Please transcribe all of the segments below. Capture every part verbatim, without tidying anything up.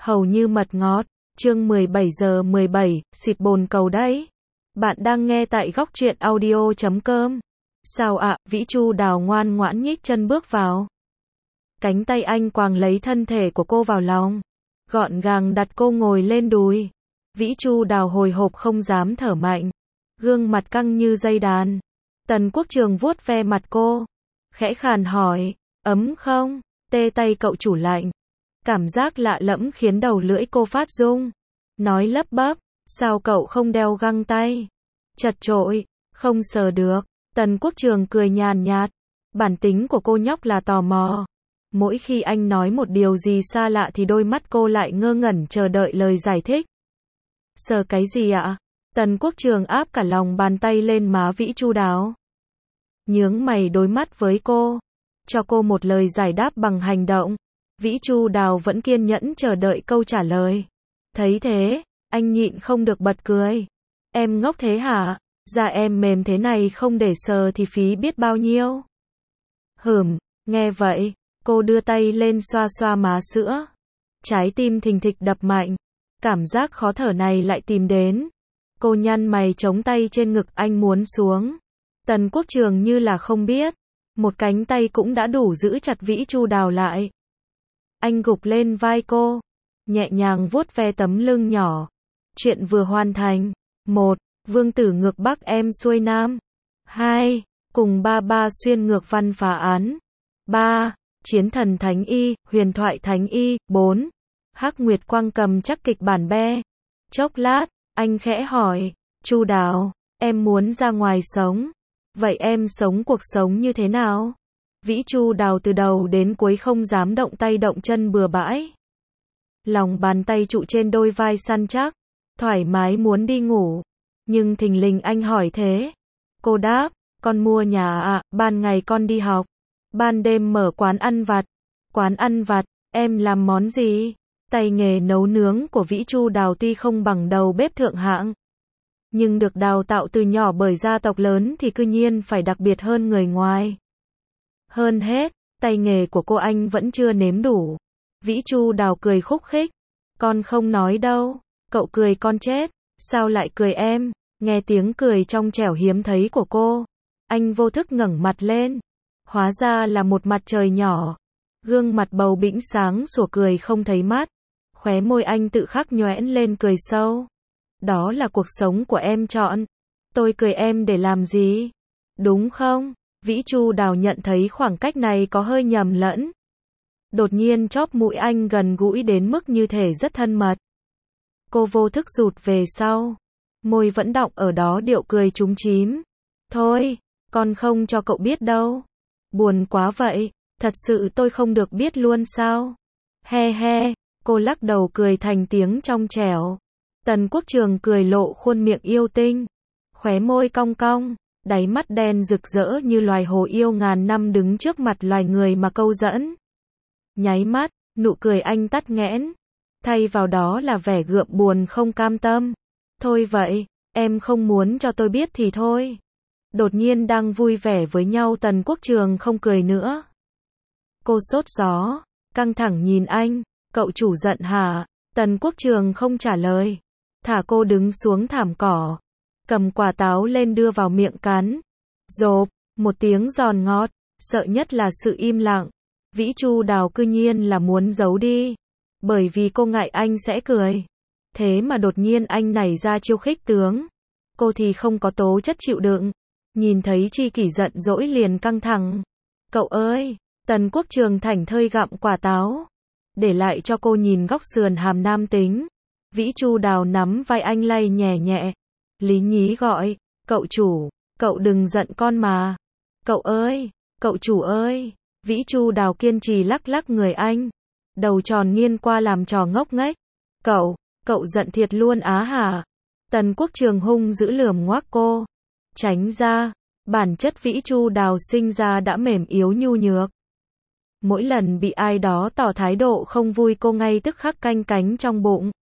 hầu như mật ngọt. Chương mười bảy giờ mười bảy, xịt bồn cầu đấy. Bạn đang nghe tại góc truyện audio chấm com. Sao ạ, Vĩ Chu Đào ngoan ngoãn nhích chân bước vào. Cánh tay anh quàng lấy thân thể của cô vào lòng, gọn gàng đặt cô ngồi lên đùi. Vĩ Chu Đào hồi hộp không dám thở mạnh, gương mặt căng như dây đàn. Tần Quốc Trường vuốt ve mặt cô, khẽ khàn hỏi, ấm không? Tê tay cậu chủ lạnh. Cảm giác lạ lẫm khiến đầu lưỡi cô phát rung. Nói lắp bắp, sao cậu không đeo găng tay? Chật chội, không sờ được. Tần Quốc Trường cười nhàn nhạt. Bản tính của cô nhóc là tò mò. Mỗi khi anh nói một điều gì xa lạ thì đôi mắt cô lại ngơ ngẩn chờ đợi lời giải thích. Sờ cái gì ạ? Tần Quốc Trường áp cả lòng bàn tay lên má Vĩ Chu Đào. Nhướng mày đối mắt với cô, cho cô một lời giải đáp bằng hành động. Vĩ Chu Đào vẫn kiên nhẫn chờ đợi câu trả lời. Thấy thế, anh nhịn không được bật cười. Em ngốc thế hả? Da em mềm thế này không để sờ thì phí biết bao nhiêu. Hửm, nghe vậy, cô đưa tay lên xoa xoa má sữa. Trái tim thình thịch đập mạnh. Cảm giác khó thở này lại tìm đến. Cô nhăn mày chống tay trên ngực anh muốn xuống. Tần Quốc Trường như là không biết. Một cánh tay cũng đã đủ giữ chặt Vĩ Chu Đào lại. Anh gục lên vai cô, nhẹ nhàng vuốt ve tấm lưng nhỏ. Chuyện vừa hoàn thành. Một, Vương tử ngược Bắc em xuôi Nam. Hai, cùng ba ba xuyên ngược văn phá án. Ba, Chiến thần Thánh Y, huyền thoại Thánh Y. Bốn, Hắc Nguyệt Quang cầm chắc kịch bản be. Chốc lát, anh khẽ hỏi, Chu Đào, em muốn ra ngoài sống. Vậy em sống cuộc sống như thế nào? Vĩ Chu Đào từ đầu đến cuối không dám động tay động chân bừa bãi. Lòng bàn tay trụ trên đôi vai săn chắc, thoải mái muốn đi ngủ. Nhưng thình lình anh hỏi thế. Cô đáp, con mua nhà ạ, ban ngày con đi học. Ban đêm mở quán ăn vặt. Quán ăn vặt, em làm món gì? Tay nghề nấu nướng của Vĩ Chu Đào tuy không bằng đầu bếp thượng hạng, nhưng được đào tạo từ nhỏ bởi gia tộc lớn thì cư nhiên phải đặc biệt hơn người ngoài. Hơn hết, tay nghề của cô anh vẫn chưa nếm đủ. Vĩ Chu Đào cười khúc khích. Con không nói đâu. Cậu cười con chết. Sao lại cười em? Nghe tiếng cười trong trẻo hiếm thấy của cô, anh vô thức ngẩng mặt lên. Hóa ra là một mặt trời nhỏ. Gương mặt bầu bĩnh sáng sủa cười không thấy mắt. Khóe môi anh tự khắc nhoẻn lên cười sâu. Đó là cuộc sống của em chọn. Tôi cười em để làm gì? Đúng không? Vĩ Chu Đào nhận thấy khoảng cách này có hơi nhầm lẫn. Đột nhiên chóp mũi anh gần gũi đến mức như thể rất thân mật. Cô vô thức rụt về sau. Môi vẫn đọng ở đó điệu cười trúng chím. Thôi, con không cho cậu biết đâu. Buồn quá vậy, thật sự tôi không được biết luôn sao? He he, cô lắc đầu cười thành tiếng trong trẻo. Tần Quốc Trường cười lộ khuôn miệng yêu tinh. Khóe môi cong cong. Đáy mắt đen rực rỡ như loài hồ yêu ngàn năm đứng trước mặt loài người mà câu dẫn. Nháy mắt, nụ cười anh tắt nghẽn. Thay vào đó là vẻ gượng buồn không cam tâm. Thôi vậy, em không muốn cho tôi biết thì thôi. Đột nhiên đang vui vẻ với nhau Tần Quốc Trường không cười nữa. Cô sốt gió, căng thẳng nhìn anh. Cậu chủ giận hả? Tần Quốc Trường không trả lời. Thả cô đứng xuống thảm cỏ. Cầm quả táo lên đưa vào miệng cắn. Rộp, một tiếng giòn ngọt. Sợ nhất là sự im lặng. Vĩ Chu Đào cư nhiên là muốn giấu đi. Bởi vì cô ngại anh sẽ cười. Thế mà đột nhiên anh nảy ra chiêu khích tướng. Cô thì không có tố chất chịu đựng. Nhìn thấy tri kỷ giận dỗi liền căng thẳng. Cậu ơi! Tần Quốc Trường thảnh thơi gặm quả táo. Để lại cho cô nhìn góc sườn hàm nam tính. Vĩ Chu Đào nắm vai anh lay nhẹ nhẹ. Lý nhí gọi, cậu chủ, cậu đừng giận con mà. Cậu ơi, cậu chủ ơi. Vĩ Chu Đào kiên trì lắc lắc người anh. Đầu tròn nghiêng qua làm trò ngốc nghếch. Cậu, cậu giận thiệt luôn á hả? Tần Quốc Trường hung dữ lườm ngoác cô. Tránh ra, bản chất Vĩ Chu Đào sinh ra đã mềm yếu nhu nhược. Mỗi lần bị ai đó tỏ thái độ không vui cô ngay tức khắc canh cánh trong bụng.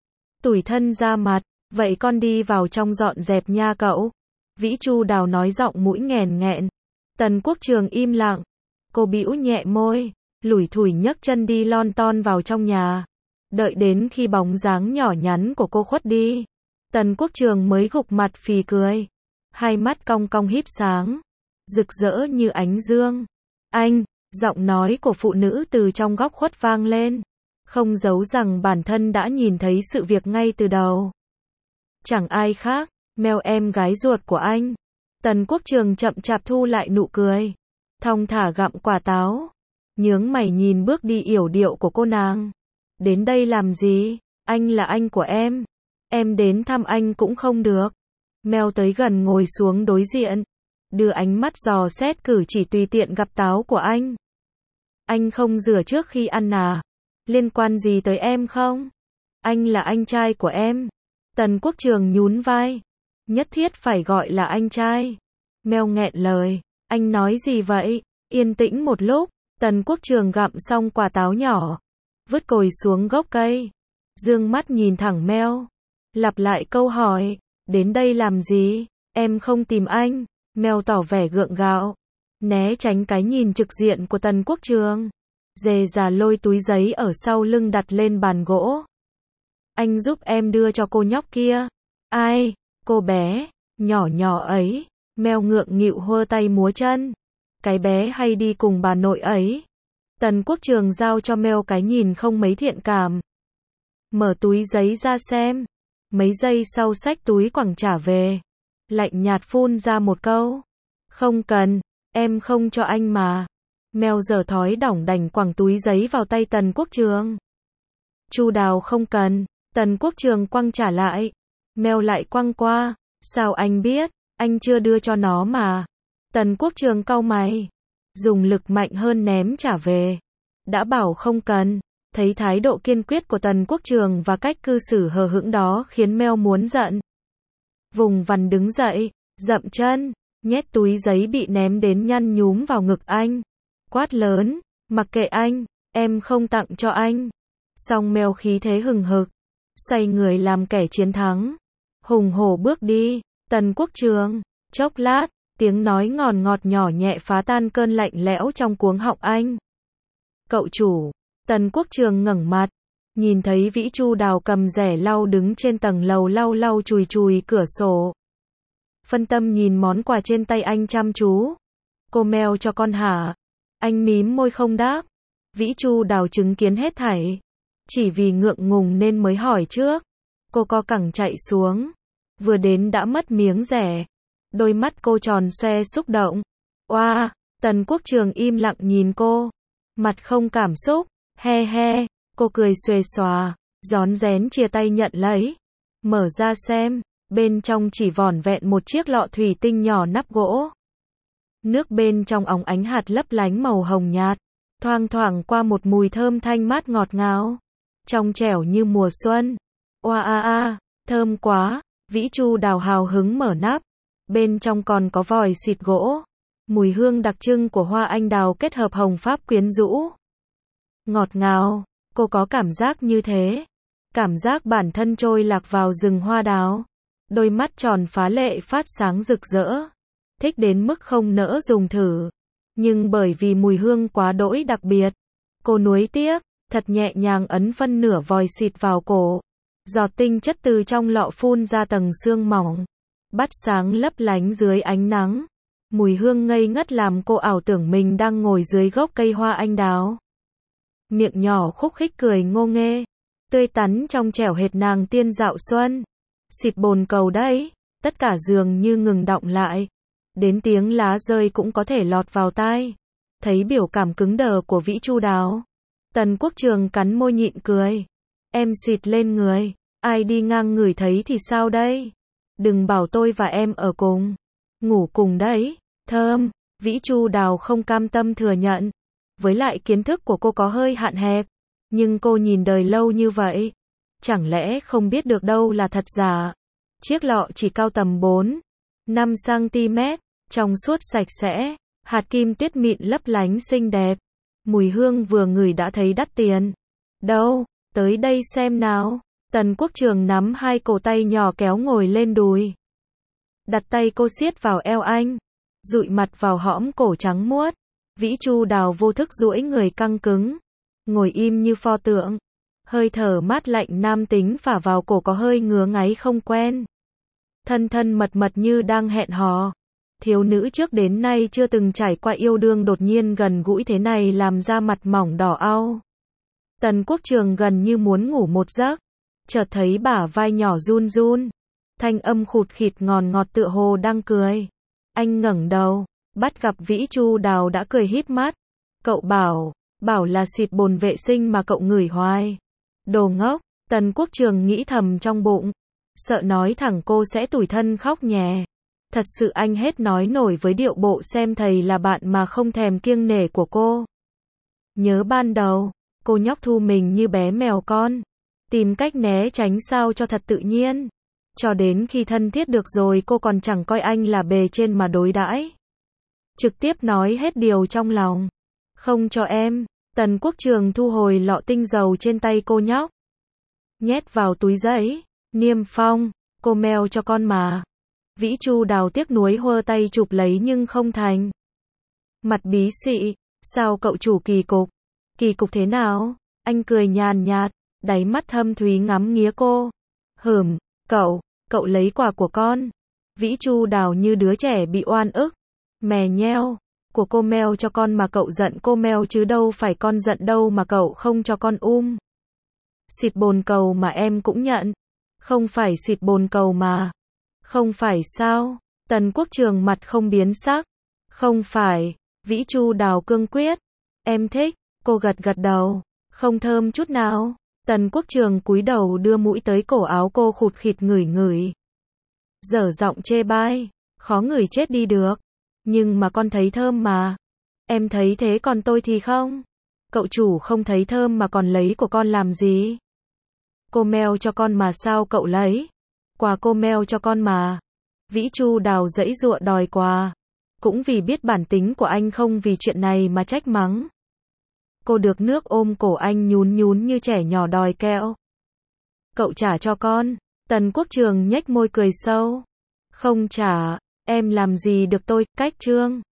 Tủi thân ra mặt, vậy con đi vào trong dọn dẹp nha cậu. Vĩ Chu Đào nói giọng mũi nghèn nghẹn. Tần Quốc Trường im lặng. Cô bĩu nhẹ môi, lủi thủi nhấc chân đi lon ton vào trong nhà. Đợi đến khi bóng dáng nhỏ nhắn của cô khuất đi, Tần Quốc Trường mới gục mặt phì cười. Hai mắt cong cong híp sáng, rực rỡ như ánh dương. Anh, giọng nói của phụ nữ từ trong góc khuất vang lên. Không giấu rằng bản thân đã nhìn thấy sự việc ngay từ đầu. Chẳng ai khác, Mel em gái ruột của anh. Tần Quốc Trường chậm chạp thu lại nụ cười. Thong thả gặm quả táo. Nhướng mày nhìn bước đi yểu điệu của cô nàng. Đến đây làm gì? Anh là anh của em. Em đến thăm anh cũng không được. Mel tới gần ngồi xuống đối diện. Đưa ánh mắt dò xét cử chỉ tùy tiện gặm táo của anh. Anh không rửa trước khi ăn à? Liên quan gì tới em không? Anh là anh trai của em. Tần Quốc Trường nhún vai. Nhất thiết phải gọi là anh trai. Mel nghẹn lời. Anh nói gì vậy? Yên tĩnh một lúc, Tần Quốc Trường gặm xong quả táo nhỏ. Vứt cồi xuống gốc cây. Dương mắt nhìn thẳng Mel. Lặp lại câu hỏi. Đến đây làm gì? Em không tìm anh. Mel tỏ vẻ gượng gạo. Né tránh cái nhìn trực diện của Tần Quốc Trường. Dề già lôi túi giấy ở sau lưng đặt lên bàn gỗ. Anh giúp em đưa cho cô nhóc kia. Ai? Cô bé, nhỏ nhỏ ấy. Mel ngượng nghịu hơ tay múa chân. Cái bé hay đi cùng bà nội ấy. Tần Quốc Trường giao cho Mel cái nhìn không mấy thiện cảm. Mở túi giấy ra xem. Mấy giây sau xách túi quẳng trả về. Lạnh nhạt phun ra một câu. Không cần, em không cho anh mà. Mel giở thói đỏng đành quẳng túi giấy vào tay Tần Quốc Trường. Chu Đào không cần. Tần Quốc Trường quăng trả lại. Mel lại quăng qua. Sao anh biết? Anh chưa đưa cho nó mà. Tần Quốc Trường cau mày. Dùng lực mạnh hơn ném trả về. Đã bảo không cần. Thấy thái độ kiên quyết của Tần Quốc Trường và cách cư xử hờ hững đó khiến Mel muốn giận. Vùng vằng đứng dậy, dậm chân, nhét túi giấy bị ném đến nhăn nhúm vào ngực anh. Quát lớn, mặc kệ anh, em không tặng cho anh. Xong Mel khí thế hừng hực, xoay người làm kẻ chiến thắng. Hùng hổ bước đi, Tần Quốc Trường, chốc lát, tiếng nói ngọt ngọt nhỏ nhẹ phá tan cơn lạnh lẽo trong cuống họng anh. Cậu chủ. Tần Quốc Trường ngẩng mặt, nhìn thấy Vĩ Chu Đào cầm rẻ lau đứng trên tầng lầu lau lau chùi chùi cửa sổ. Phân tâm nhìn món quà trên tay anh chăm chú. Cô Mel cho con hả? Anh mím môi không đáp. Vĩ Chu Đào chứng kiến hết thảy. Chỉ vì ngượng ngùng nên mới hỏi trước. Cô co cẳng chạy xuống. Vừa đến đã mất miếng rẻ. Đôi mắt cô tròn xoe xúc động. Oa, Tần Quốc Trường im lặng nhìn cô. Mặt không cảm xúc. He he, cô cười xuề xòa, rón rén chia tay nhận lấy. Mở ra xem, bên trong chỉ vỏn vẹn một chiếc lọ thủy tinh nhỏ nắp gỗ. Nước bên trong óng ánh hạt lấp lánh màu hồng nhạt, thoang thoảng qua một mùi thơm thanh mát ngọt ngào, trong trẻo như mùa xuân. Oa a a, thơm quá, Vĩ Chu Đào hào hứng mở nắp. Bên trong còn có vòi xịt gỗ, mùi hương đặc trưng của hoa anh đào kết hợp hồng pháp quyến rũ. Ngọt ngào, cô có cảm giác như thế. Cảm giác bản thân trôi lạc vào rừng hoa đào. Đôi mắt tròn phá lệ phát sáng rực rỡ. Thích đến mức không nỡ dùng thử. Nhưng bởi vì mùi hương quá đỗi đặc biệt, cô nuối tiếc, thật nhẹ nhàng ấn phân nửa vòi xịt vào cổ. Giọt tinh chất từ trong lọ phun ra tầng sương mỏng. Bắt sáng lấp lánh dưới ánh nắng. Mùi hương ngây ngất làm cô ảo tưởng mình đang ngồi dưới gốc cây hoa anh đào. Miệng nhỏ khúc khích cười ngô nghê, tươi tắn trong trẻo hệt nàng tiên dạo xuân. Xịt bồn cầu đấy, tất cả dường như ngừng đọng lại. Đến tiếng lá rơi cũng có thể lọt vào tai. Thấy biểu cảm cứng đờ của Vĩ Chu Đào, Tần Quốc Trường cắn môi nhịn cười. Em xịt lên người, ai đi ngang ngửi thấy thì sao đây? Đừng bảo tôi và em ở cùng, ngủ cùng đấy. Thơm, Vĩ Chu Đào không cam tâm thừa nhận. Với lại kiến thức của cô có hơi hạn hẹp, nhưng cô nhìn đời lâu như vậy, chẳng lẽ không biết được đâu là thật giả. Chiếc lọ chỉ cao tầm bốn, năm xăng-ti-mét, trong suốt sạch sẽ, hạt kim tuyết mịn lấp lánh xinh đẹp. Mùi hương vừa ngửi đã thấy đắt tiền. Đâu, tới đây xem nào. Tần Quốc Trường nắm hai cổ tay nhỏ kéo ngồi lên đùi. Đặt tay cô siết vào eo anh, dụi mặt vào hõm cổ trắng muốt. Vĩ Chu Đào vô thức duỗi người căng cứng, ngồi im như pho tượng, Hơi thở mát lạnh nam tính phả vào cổ có hơi ngứa ngáy không quen. Thân thân mật mật như đang hẹn hò. Thiếu nữ trước đến nay chưa từng trải qua yêu đương đột nhiên gần gũi thế này làm da mặt mỏng đỏ au. Tần Quốc Trường gần như muốn ngủ một giấc. Chợt thấy bả vai nhỏ run run. Thanh âm khụt khịt ngòn ngọt tựa hồ đang cười. Anh ngẩng đầu, bắt gặp Vĩ Chu Đào đã cười híp mắt. Cậu bảo, bảo là xịt bồn vệ sinh mà cậu ngửi hoài. Đồ ngốc, Tần Quốc Trường nghĩ thầm trong bụng. Sợ nói thẳng cô sẽ tủi thân khóc nhè. Thật sự anh hết nói nổi với điệu bộ xem thầy là bạn mà không thèm kiêng nể của cô. Nhớ ban đầu, cô nhóc thu mình như bé mèo con. Tìm cách né tránh sao cho thật tự nhiên. Cho đến khi thân thiết được rồi cô còn chẳng coi anh là bề trên mà đối đãi. Trực tiếp nói hết điều trong lòng. Không cho em. Tần Quốc Trường thu hồi lọ tinh dầu trên tay cô nhóc. Nhét vào túi giấy. Niêm phong. Cô meo cho con mà. Vĩ Chu Đào tiếc nuối hơ tay chụp lấy nhưng không thành. Mặt bí xị. Sao cậu chủ kỳ cục? Kỳ cục thế nào? Anh cười nhàn nhạt. Đáy mắt thâm thúy ngắm nghía cô. Hửm, cậu, cậu lấy quà của con. Vĩ Chu Đào như đứa trẻ bị oan ức. Mè nheo, của cô meo cho con mà cậu giận cô meo chứ đâu phải con giận đâu mà cậu không cho con um. Xịt bồn cầu mà em cũng nhận. Không phải xịt bồn cầu mà. Không phải sao? Tần Quốc Trường mặt không biến sắc. Không phải, Vĩ Chu Đào cương quyết. Em thích, cô gật gật đầu. Không thơm chút nào. Tần Quốc Trường cúi đầu đưa mũi tới cổ áo cô khụt khịt ngửi ngửi. Dở giọng chê bai, khó ngửi chết đi được. Nhưng mà con thấy thơm mà. Em thấy thế còn tôi thì không. Cậu chủ không thấy thơm mà còn lấy của con làm gì? Cô meo cho con mà sao cậu lấy? Quà cô meo cho con mà. Vĩ Chu Đào giãy giụa đòi quà. Cũng vì biết bản tính của anh không vì chuyện này mà trách mắng. Cô được nước ôm cổ anh nhún nhún như trẻ nhỏ đòi kẹo. Cậu trả cho con. Tần Quốc Trường nhếch môi cười sâu. Không trả, em làm gì được tôi, cách trương.